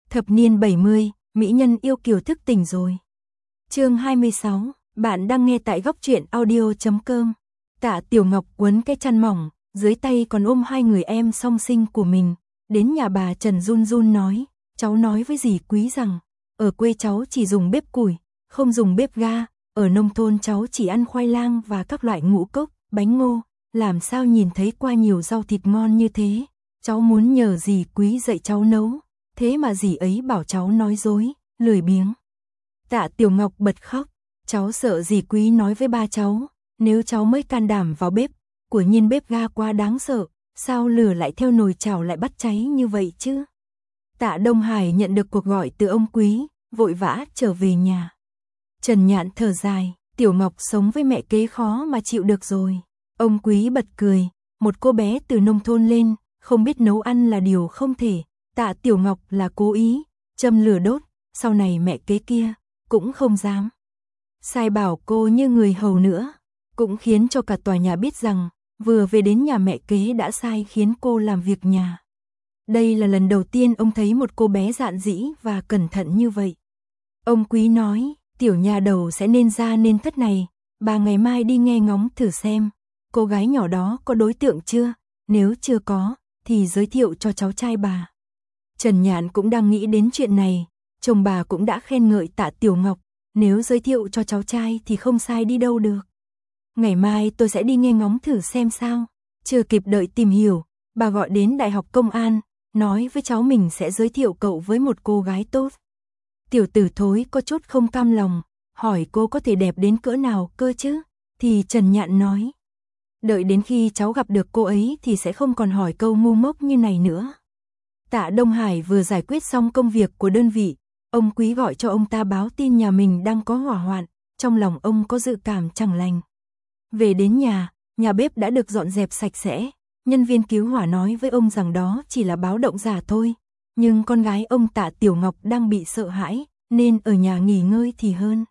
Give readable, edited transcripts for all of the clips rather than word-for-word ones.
Thập niên 70, mỹ nhân yêu kiều thức tỉnh rồi. Chương 26, bạn đang nghe tại góc truyện audio.com. Tạ Tiểu Ngọc quấn cái chăn mỏng, dưới tay còn ôm hai người em song sinh của mình, đến nhà bà Trần run run nói, cháu nói với dì Quý rằng, ở quê cháu chỉ dùng bếp củi, không dùng bếp ga, ở nông thôn cháu chỉ ăn khoai lang và các loại ngũ cốc, bánh ngô, làm sao nhìn thấy qua nhiều rau thịt ngon như thế, cháu muốn nhờ dì Quý dạy cháu nấu, thế mà dì ấy bảo cháu nói dối, lười biếng. Tạ Tiểu Ngọc bật khóc, cháu sợ dì Quý nói với ba cháu, nếu cháu mới can đảm vào bếp, của nhiên bếp ga quá đáng sợ, sao lửa lại theo nồi chảo lại bắt cháy như vậy chứ? Tạ Đông Hải nhận được cuộc gọi từ ông Quý, vội vã trở về nhà. Trần Nhạn thở dài, Tiểu Ngọc sống với mẹ kế khó mà chịu được rồi. Ông Quý bật cười, một cô bé từ nông thôn lên, không biết nấu ăn là điều không thể. Tạ Tiểu Ngọc là cố ý, châm lửa đốt, sau này mẹ kế kia, cũng không dám sai bảo cô như người hầu nữa, cũng khiến cho cả tòa nhà biết rằng, vừa về đến nhà mẹ kế đã sai khiến cô làm việc nhà. Đây là lần đầu tiên ông thấy một cô bé dạn dĩ và cẩn thận như vậy. Ông Quý nói, tiểu nhà đầu sẽ nên ra nên thất này, bà ngày mai đi nghe ngóng thử xem, cô gái nhỏ đó có đối tượng chưa, nếu chưa có, thì giới thiệu cho cháu trai bà. Trần Nhạn cũng đang nghĩ đến chuyện này, chồng bà cũng đã khen ngợi Tạ Tiểu Ngọc, nếu giới thiệu cho cháu trai thì không sai đi đâu được. Ngày mai tôi sẽ đi nghe ngóng thử xem sao. Chưa kịp đợi tìm hiểu, bà gọi đến Đại học Công an, nói với cháu mình sẽ giới thiệu cậu với một cô gái tốt. Tiểu tử thối có chút không cam lòng, hỏi cô có thể đẹp đến cỡ nào cơ chứ, thì Trần Nhạn nói. Đợi đến khi cháu gặp được cô ấy thì sẽ không còn hỏi câu ngu ngốc như này nữa. Tạ Đông Hải vừa giải quyết xong công việc của đơn vị, ông Quý gọi cho ông ta báo tin nhà mình đang có hỏa hoạn, trong lòng ông có dự cảm chẳng lành. Về đến nhà bếp đã được dọn dẹp sạch sẽ, nhân viên cứu hỏa nói với ông rằng đó chỉ là báo động giả thôi, nhưng con gái ông Tạ Tiểu Ngọc đang bị sợ hãi, nên ở nhà nghỉ ngơi thì hơn.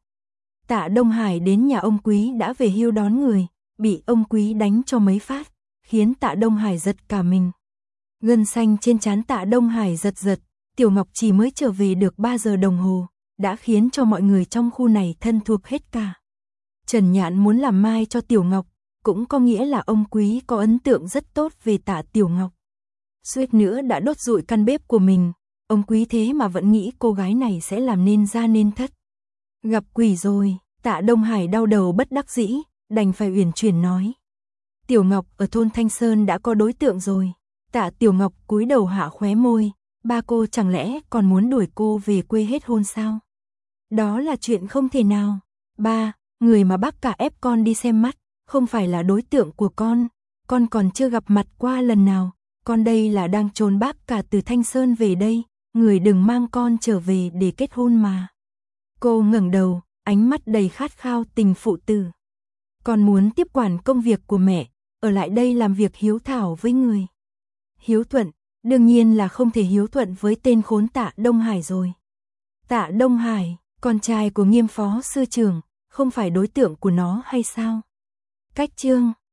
Tạ Đông Hải đến nhà ông Quý đã về hưu đón người, bị ông Quý đánh cho mấy phát, khiến Tạ Đông Hải giật cả mình. Gân xanh trên trán Tạ Đông Hải giật giật, Tiểu Ngọc chỉ mới trở về được 3 giờ đồng hồ, đã khiến cho mọi người trong khu này thân thuộc hết cả. Trần Nhạn muốn làm mai cho Tiểu Ngọc, cũng có nghĩa là ông Quý có ấn tượng rất tốt về Tạ Tiểu Ngọc. Suýt nữa đã đốt rụi căn bếp của mình, ông Quý thế mà vẫn nghĩ cô gái này sẽ làm nên ra nên thất. Gặp quỷ rồi, Tạ Đông Hải đau đầu bất đắc dĩ, đành phải uyển chuyển nói. Tiểu Ngọc ở thôn Thanh Sơn đã có đối tượng rồi. Tạ Tiểu Ngọc cúi đầu hạ khóe môi, ba cô chẳng lẽ còn muốn đuổi cô về quê hết hôn sao? Đó là chuyện không thể nào. Ba, người mà bác cả ép con đi xem mắt, không phải là đối tượng của con còn chưa gặp mặt qua lần nào, con đây là đang trốn bác cả từ Thanh Sơn về đây, người đừng mang con trở về để kết hôn mà. Cô ngẩng đầu, ánh mắt đầy khát khao tình phụ tử. Con muốn tiếp quản công việc của mẹ, ở lại đây làm việc hiếu thảo với người. Hiếu thuận, đương nhiên là không thể hiếu thuận với tên khốn Tạ Đông Hải rồi. Tạ Đông Hải, con trai của Nghiêm phó sư trưởng, không phải đối tượng của nó hay sao? Cách chương